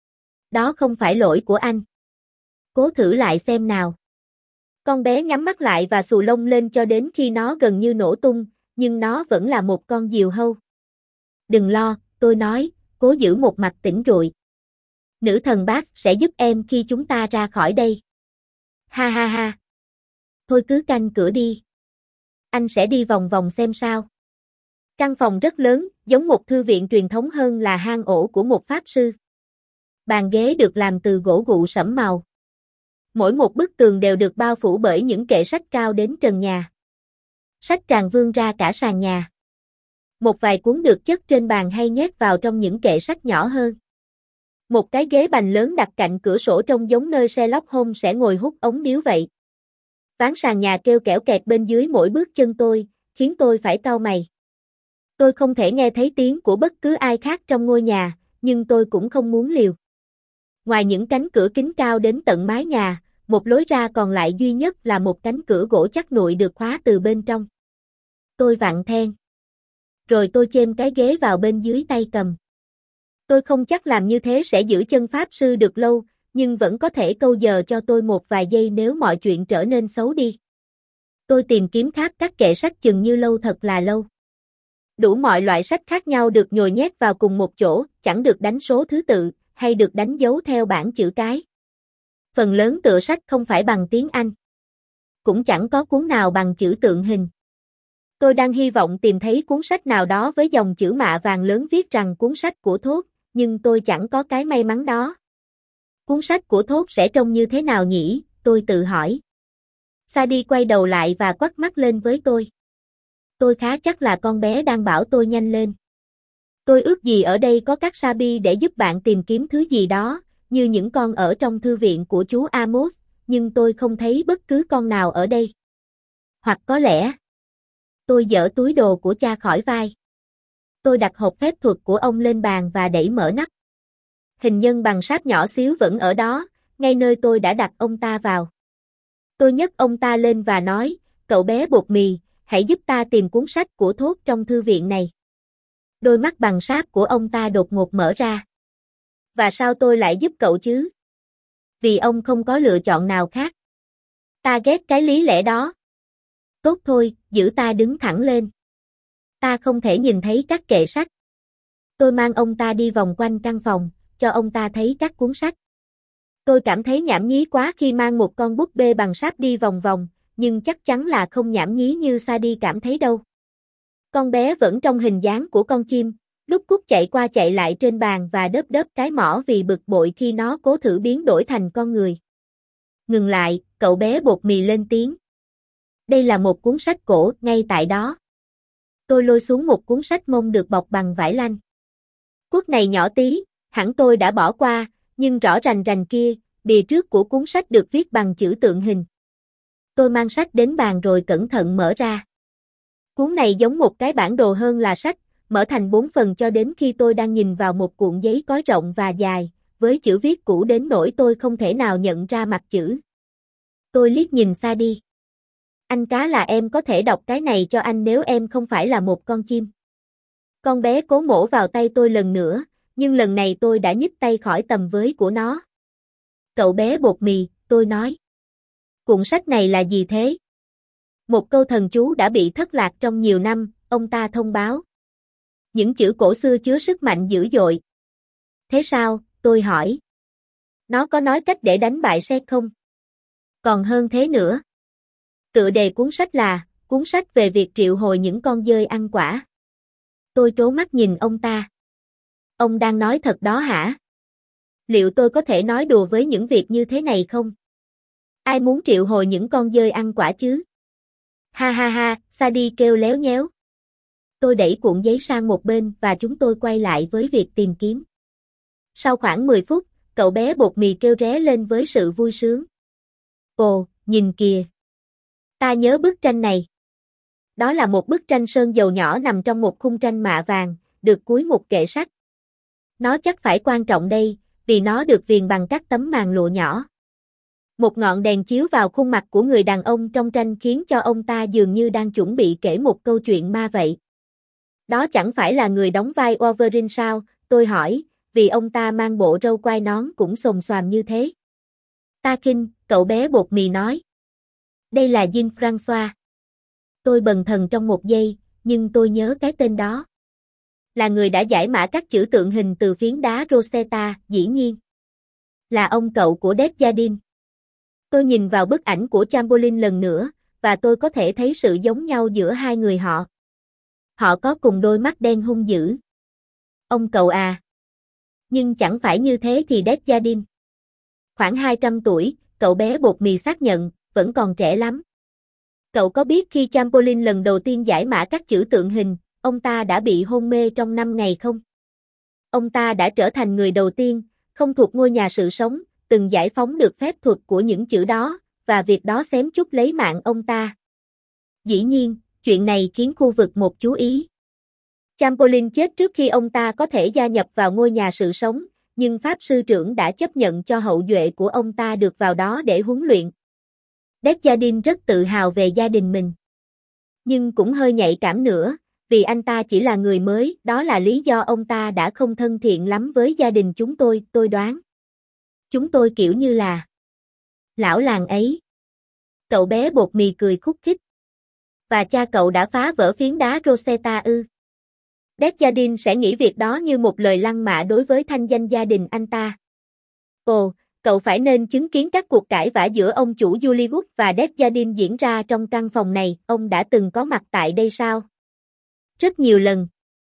Đó không phải lỗi của anh. Cố thử lại xem nào. Con bé nhắm mắt lại và xù lông lên cho đến khi nó gần như nổ tung, nhưng nó vẫn là một con diều hâu. Đừng lo, tôi nói, cố giữ một mặt tỉnh rụi. Nữ thần Bax sẽ giúp em khi chúng ta ra khỏi đây. Ha ha ha. Thôi cứ canh cửa đi. Anh sẽ đi vòng vòng xem sao. Căn phòng rất lớn, giống một thư viện truyền thống hơn là hang ổ của một pháp sư. Bàn ghế được làm từ gỗ gụ sẫm màu. Mỗi một bức tường đều được bao phủ bởi những kệ sách cao đến trần nhà. Sách tràn vươn ra cả sàn nhà. Một vài cuốn được chất trên bàn hay nhét vào trong những kệ sách nhỏ hơn. Một cái ghế bành lớn đặt cạnh cửa sổ trông giống nơi Sherlock Holmes sẽ ngồi hút ống điếu vậy. Ván sàn nhà kêu kẽo kẹt bên dưới mỗi bước chân tôi, khiến tôi phải cau mày. Tôi không thể nghe thấy tiếng của bất cứ ai khác trong ngôi nhà, nhưng tôi cũng không muốn liều. Ngoài những cánh cửa kính cao đến tận mái nhà, một lối ra còn lại duy nhất là một cánh cửa gỗ chắc nụi được khóa từ bên trong. Tôi vặn then. Rồi tôi chêm cái ghế vào bên dưới tay cầm. Tôi không chắc làm như thế sẽ giữ chân pháp sư được lâu, nhưng vẫn có thể câu giờ cho tôi một vài giây nếu mọi chuyện trở nên xấu đi. Tôi tìm kiếm khắp các kệ sách chừng như lâu thật là lâu. Đủ mọi loại sách khác nhau được nhồi nhét vào cùng một chỗ, chẳng được đánh số thứ tự, hay được đánh dấu theo bảng chữ cái. Phần lớn tựa sách không phải bằng tiếng Anh. Cũng chẳng có cuốn nào bằng chữ tượng hình. Tôi đang hy vọng tìm thấy cuốn sách nào đó với dòng chữ mạ vàng lớn viết rằng cuốn sách của Thốt, nhưng tôi chẳng có cái may mắn đó. Cuốn sách của Thốt sẽ trông như thế nào nhỉ, tôi tự hỏi. Sadie quay đầu lại và quắt mắt lên với tôi. Tôi khá chắc là con bé đang bảo tôi nhanh lên. Tôi ước gì ở đây có các Sabi để giúp bạn tìm kiếm thứ gì đó, như những con ở trong thư viện của chú Amos, nhưng tôi không thấy bất cứ con nào ở đây. Hoặc có lẽ, tôi giở túi đồ của cha khỏi vai. Tôi đặt hộp phép thuật của ông lên bàn và đẩy mở nắp. Hình nhân bằng sáp nhỏ xíu vẫn ở đó, ngay nơi tôi đã đặt ông ta vào. Tôi nhấc ông ta lên và nói, cậu bé bột mì, hãy giúp ta tìm cuốn sách của Thốt trong thư viện này. Đôi mắt bằng sáp của ông ta đột ngột mở ra. Và sao tôi lại giúp cậu chứ? Vì ông không có lựa chọn nào khác. Ta ghét cái lý lẽ đó. Tốt thôi, giữ ta đứng thẳng lên. Ta không thể nhìn thấy các kệ sách. Tôi mang ông ta đi vòng quanh căn phòng, cho ông ta thấy các cuốn sách. Tôi cảm thấy nhảm nhí quá khi mang một con búp bê bằng sáp đi vòng vòng, nhưng chắc chắn là không nhảm nhí như Sadie cảm thấy đâu. Con bé vẫn trong hình dáng của con chim, lúc cút chạy qua chạy lại trên bàn và đớp đớp cái mỏ vì bực bội khi nó cố thử biến đổi thành con người. Ngừng lại, cậu bé bột mì lên tiếng. Đây là một cuốn sách cổ, ngay tại đó. Tôi lôi xuống một cuốn sách mông được bọc bằng vải lanh. Cuốc này nhỏ tí, hẳn tôi đã bỏ qua, nhưng rõ rành rành kia, bìa trước của cuốn sách được viết bằng chữ tượng hình. Tôi mang sách đến bàn rồi cẩn thận mở ra. Cuốn này giống một cái bản đồ hơn là sách, mở thành bốn phần cho đến khi tôi đang nhìn vào một cuộn giấy cói rộng và dài, với chữ viết cũ đến nỗi tôi không thể nào nhận ra mặt chữ. Tôi liếc nhìn Sadie. Anh cá là em có thể đọc cái này cho anh nếu em không phải là một con chim. Con bé cố mổ vào tay tôi lần nữa, nhưng lần này tôi đã nhích tay khỏi tầm với của nó. Cậu bé bột mì, tôi nói. Cuộn sách này là gì thế? Một câu thần chú đã bị thất lạc trong nhiều năm, ông ta thông báo. Những chữ cổ xưa chứa sức mạnh dữ dội. Thế sao, tôi hỏi. Nó có nói cách để đánh bại Seth không? Còn hơn thế nữa. Tựa đề cuốn sách là, cuốn sách về việc triệu hồi những con dơi ăn quả. Tôi trố mắt nhìn ông ta. Ông đang nói thật đó hả? Liệu tôi có thể nói đùa với những việc như thế này không? Ai muốn triệu hồi những con dơi ăn quả chứ? Ha ha ha, Sadie kêu léo nhéo. Tôi đẩy cuộn giấy sang một bên và chúng tôi quay lại với việc tìm kiếm. Sau khoảng mười phút, cậu bé bột mì kêu ré lên với sự vui sướng. Ồ, nhìn kìa. Ta nhớ bức tranh này. Đó là một bức tranh sơn dầu nhỏ nằm trong một khung tranh mạ vàng, được cuối một kệ sách. Nó chắc phải quan trọng đây, vì nó được viền bằng các tấm màn lụa nhỏ. Một ngọn đèn chiếu vào khuôn mặt của người đàn ông trong tranh khiến cho ông ta dường như đang chuẩn bị kể một câu chuyện ma vậy. Đó chẳng phải là người đóng vai Wolverine sao, tôi hỏi, vì ông ta mang bộ râu quai nón cũng xồm xoàm như thế. Ta khinh, cậu bé bột mì nói. Đây là Jean-François. Tôi bần thần trong một giây, nhưng tôi nhớ cái tên đó. Là người đã giải mã các chữ tượng hình từ phiến đá Rosetta, dĩ nhiên. Là ông cậu của Desjardins. Tôi nhìn vào bức ảnh của Chamberlain lần nữa, và tôi có thể thấy sự giống nhau giữa hai người họ. Họ có cùng đôi mắt đen hung dữ. Ông cậu à. Nhưng chẳng phải như thế thì Desjardins. Khoảng hai trăm tuổi, cậu bé bột mì xác nhận, vẫn còn trẻ lắm. Cậu có biết khi Trampoline lần đầu tiên giải mã các chữ tượng hình, ông ta đã bị hôn mê trong năm ngày không? Ông ta đã trở thành người đầu tiên, không thuộc ngôi nhà sự sống, từng giải phóng được phép thuật của những chữ đó, và việc đó xém chút lấy mạng ông ta. Dĩ nhiên, chuyện này khiến khu vực một chú ý. Trampoline chết trước khi ông ta có thể gia nhập vào ngôi nhà sự sống, nhưng Pháp sư trưởng đã chấp nhận cho hậu duệ của ông ta được vào đó để huấn luyện. Desjardins rất tự hào về gia đình mình. Nhưng cũng hơi nhạy cảm nữa, vì anh ta chỉ là người mới, đó là lý do ông ta đã không thân thiện lắm với gia đình chúng tôi, tôi đoán. Chúng tôi kiểu như là lão làng ấy. Cậu bé bột mì cười khúc khích. Và cha cậu đã phá vỡ phiến đá Rosetta ư? Desjardins sẽ nghĩ việc đó như một lời lăng mạ đối với thanh danh gia đình anh ta. Ồ, cậu phải nên chứng kiến các cuộc cãi vã giữa ông chủ Julius và Desjardins diễn ra trong căn phòng này, ông đã từng có mặt tại đây sao? Rất nhiều lần.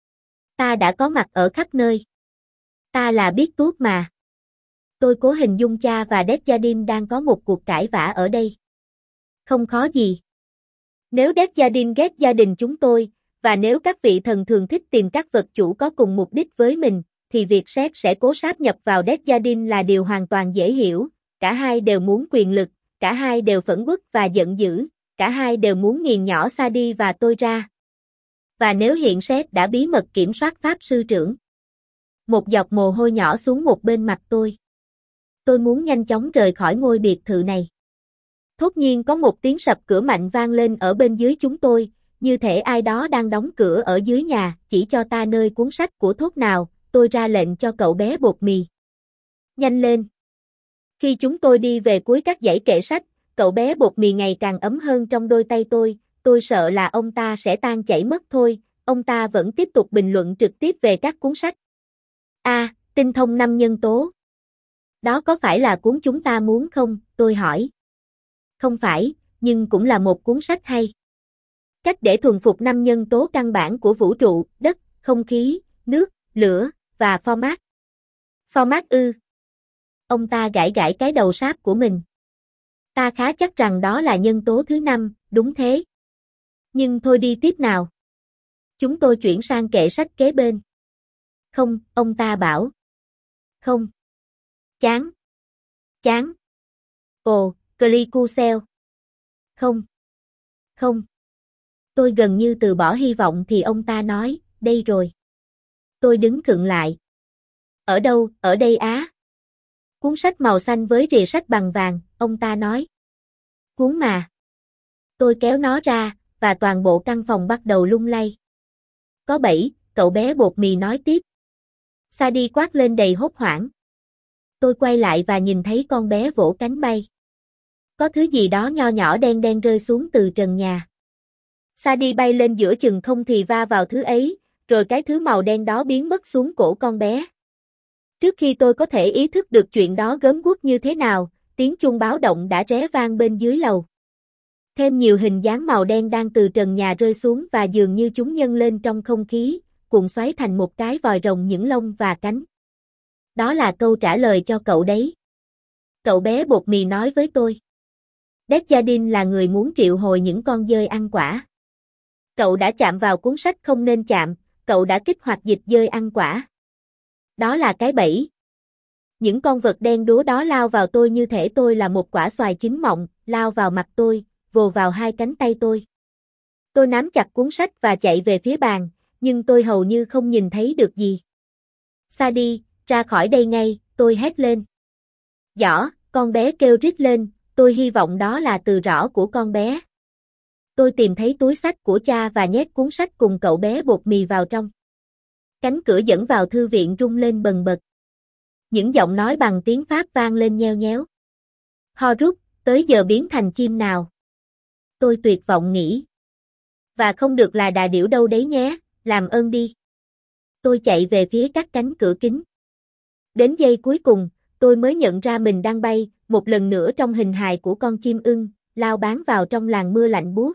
Ta đã có mặt ở khắp nơi. Ta là biết tuốt mà. Tôi cố hình dung cha và Desjardins đang có một cuộc cãi vã ở đây. Không khó gì. Nếu Desjardins ghét gia đình chúng tôi, và nếu các vị thần thường thích tìm các vật chủ có cùng mục đích với mình, thì việc Seth sẽ cố sáp nhập vào Desjardins là điều hoàn toàn dễ hiểu, cả hai đều muốn quyền lực, cả hai đều phẫn uất và giận dữ, cả hai đều muốn nghiền nhỏ Sadie và tôi ra. Và nếu hiện Seth đã bí mật kiểm soát Pháp sư trưởng. Một giọt mồ hôi nhỏ xuống một bên mặt tôi. Tôi muốn nhanh chóng rời khỏi ngôi biệt thự này. Thốt nhiên có một tiếng sập cửa mạnh vang lên ở bên dưới chúng tôi, như thể ai đó đang đóng cửa ở dưới nhà, chỉ cho ta nơi cuốn sách của Thốt nào, tôi ra lệnh cho cậu bé bột mì. Nhanh lên. Khi chúng tôi đi về cuối các dãy kệ sách, cậu bé bột mì ngày càng ấm hơn trong đôi tay tôi, tôi sợ là ông ta sẽ tan chảy mất thôi, ông ta vẫn tiếp tục bình luận trực tiếp về các cuốn sách. A, à, tinh thông năm nhân tố. Đó có phải là cuốn chúng ta muốn không, tôi hỏi. Không phải, nhưng cũng là một cuốn sách hay. Cách để thuần phục năm nhân tố căn bản của vũ trụ, đất, không khí, nước, lửa, và format. Format ư. Ông ta gãi gãi cái đầu sáp của mình. Ta khá chắc rằng đó là nhân tố thứ năm, đúng thế. Nhưng thôi đi tiếp nào. Chúng tôi chuyển sang kệ sách kế bên. Không, ông ta bảo. Không. Chán. Chán. Ồ, Glycosel. Không. Không. Tôi gần như từ bỏ hy vọng thì ông ta nói, đây rồi. Tôi đứng khựng lại. Ở đâu, ở đây á? Cuốn sách màu xanh với rìa sách bằng vàng, ông ta nói. Cuốn mà. Tôi kéo nó ra, và toàn bộ căn phòng bắt đầu lung lay. Có bảy, cậu bé bột mì nói tiếp. Sadie quát lên đầy hốt hoảng. Tôi quay lại và nhìn thấy con bé vỗ cánh bay. Có thứ gì đó nho nhỏ đen đen rơi xuống từ trần nhà. Sadie bay lên giữa chừng không thì va vào thứ ấy, rồi cái thứ màu đen đó biến mất xuống cổ con bé. Trước khi tôi có thể ý thức được chuyện đó gớm ghiếc như thế nào, tiếng chuông báo động đã réo vang bên dưới lầu. Thêm nhiều hình dáng màu đen đang từ trần nhà rơi xuống và dường như chúng nhân lên trong không khí, cuộn xoáy thành một cái vòi rồng những lông và cánh. Đó là câu trả lời cho cậu đấy. Cậu bé bột mì nói với tôi. Desjardins là người muốn triệu hồi những con dơi ăn quả. Cậu đã chạm vào cuốn sách không nên chạm, cậu đã kích hoạt dịch dơi ăn quả. Đó là cái bẫy. Những con vật đen đúa đó lao vào tôi như thể tôi là một quả xoài chín mọng, lao vào mặt tôi, vồ vào hai cánh tay tôi. Tôi nắm chặt cuốn sách và chạy về phía bàn, nhưng tôi hầu như không nhìn thấy được gì. Sadie, ra khỏi đây ngay, tôi hét lên. Giỏ, con bé kêu rít lên, tôi hy vọng đó là từ rõ của con bé. Tôi tìm thấy túi sách của cha và nhét cuốn sách cùng cậu bé bột mì vào trong. Cánh cửa dẫn vào thư viện rung lên bần bật. Những giọng nói bằng tiếng Pháp vang lên nheo nhéo. Horus, tới giờ biến thành chim nào. Tôi tuyệt vọng nghĩ. Và không được là đà điểu đâu đấy nhé, làm ơn đi. Tôi chạy về phía các cánh cửa kính. Đến giây cuối cùng, tôi mới nhận ra mình đang bay, một lần nữa trong hình hài của con chim ưng, lao bám vào trong làn mưa lạnh buốt.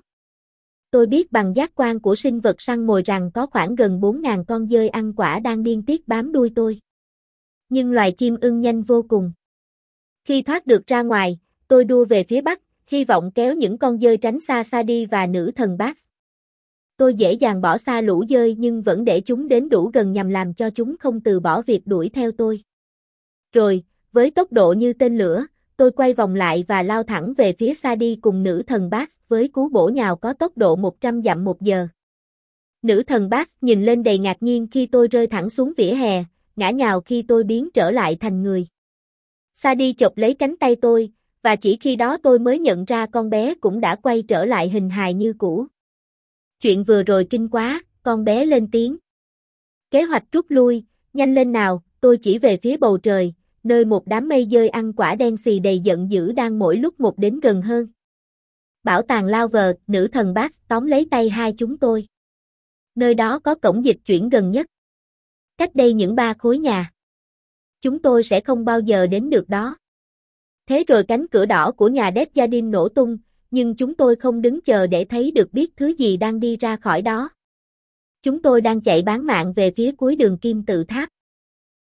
Tôi biết bằng giác quan của sinh vật săn mồi rằng có khoảng gần bốn nghìn con dơi ăn quả đang điên tiết bám đuôi tôi. Nhưng loài chim ưng nhanh vô cùng. Khi thoát được ra ngoài, Tôi đua về phía bắc, hy vọng kéo những con dơi tránh xa Sadi và nữ thần Bax. Tôi dễ dàng bỏ xa lũ dơi nhưng vẫn để chúng đến đủ gần nhằm làm cho chúng không từ bỏ việc đuổi theo tôi. Rồi, với tốc độ như tên lửa, tôi quay vòng lại và lao thẳng về phía Sadi cùng nữ thần Bax với cú bổ nhào có tốc độ một trăm dặm một giờ. Nữ thần Bax nhìn lên đầy ngạc nhiên khi tôi rơi thẳng xuống vỉa hè, ngã nhào khi tôi biến trở lại thành người. Sadi chộp lấy cánh tay tôi, và chỉ khi đó tôi mới nhận ra con bé cũng đã quay trở lại hình hài như cũ. Chuyện vừa rồi kinh quá, con bé lên tiếng. Kế hoạch rút lui, nhanh lên nào, tôi chỉ về phía bầu trời, nơi một đám mây dơi ăn quả đen xì đầy giận dữ đang mỗi lúc một đến gần hơn. Bảo tàng Louvre, nữ thần Bax tóm lấy tay hai chúng tôi. Nơi đó có cổng dịch chuyển gần nhất. Cách đây những ba khối nhà. Chúng tôi sẽ không bao giờ đến được đó. Thế rồi cánh cửa đỏ của nhà Desjardins nổ tung, nhưng chúng tôi không đứng chờ để thấy được biết thứ gì đang đi ra khỏi đó. Chúng tôi đang chạy bán mạng về phía cuối đường kim tự tháp.